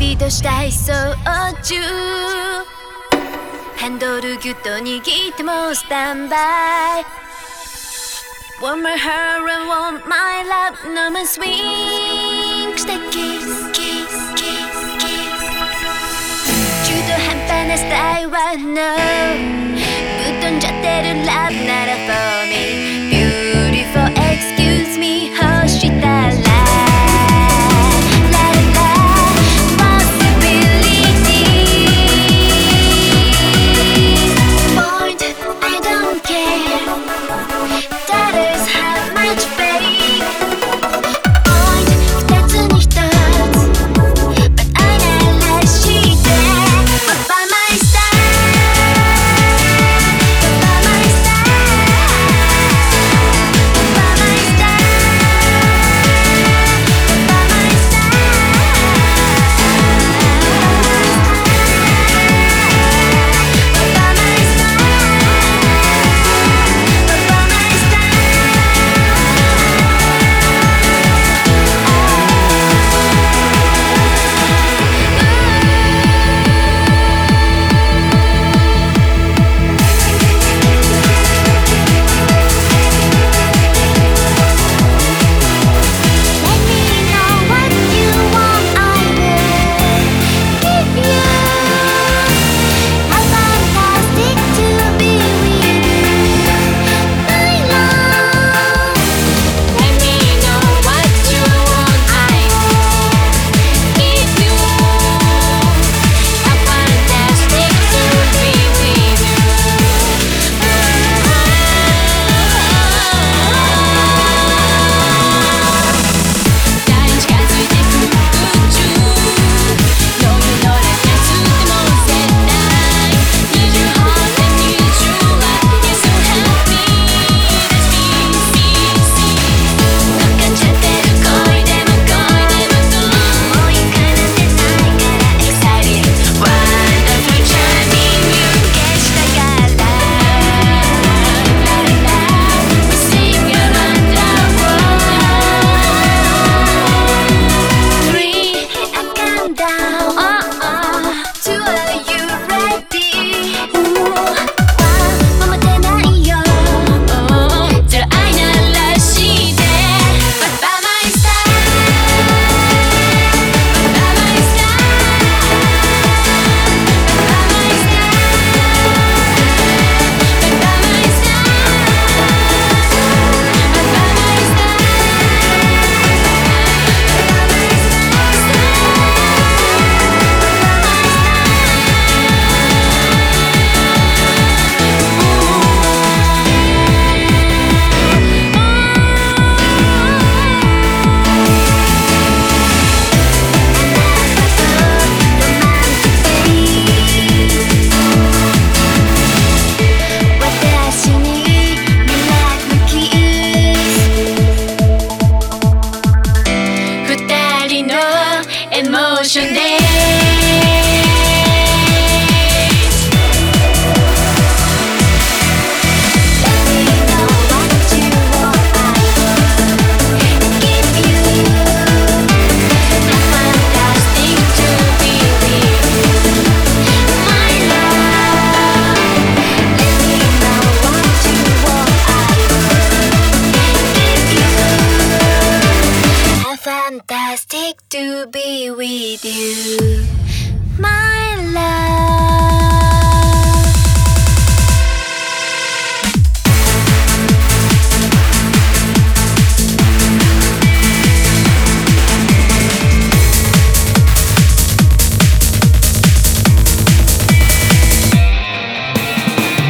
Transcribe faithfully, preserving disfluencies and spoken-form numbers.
リードしたい操縦ハンドルギュッと握ってもスタンバイ Want my hair and want my love のまスウィングしてキスキスキスキス中途半端なスタイルは No ぶっ飛んじゃってるラブなら For me Beautiful excuse me 欲したらEmotion days Let me know what you want I will give you How fantastic to be with you My love Let me know what you want I will give you How fantastic to be with you, my love.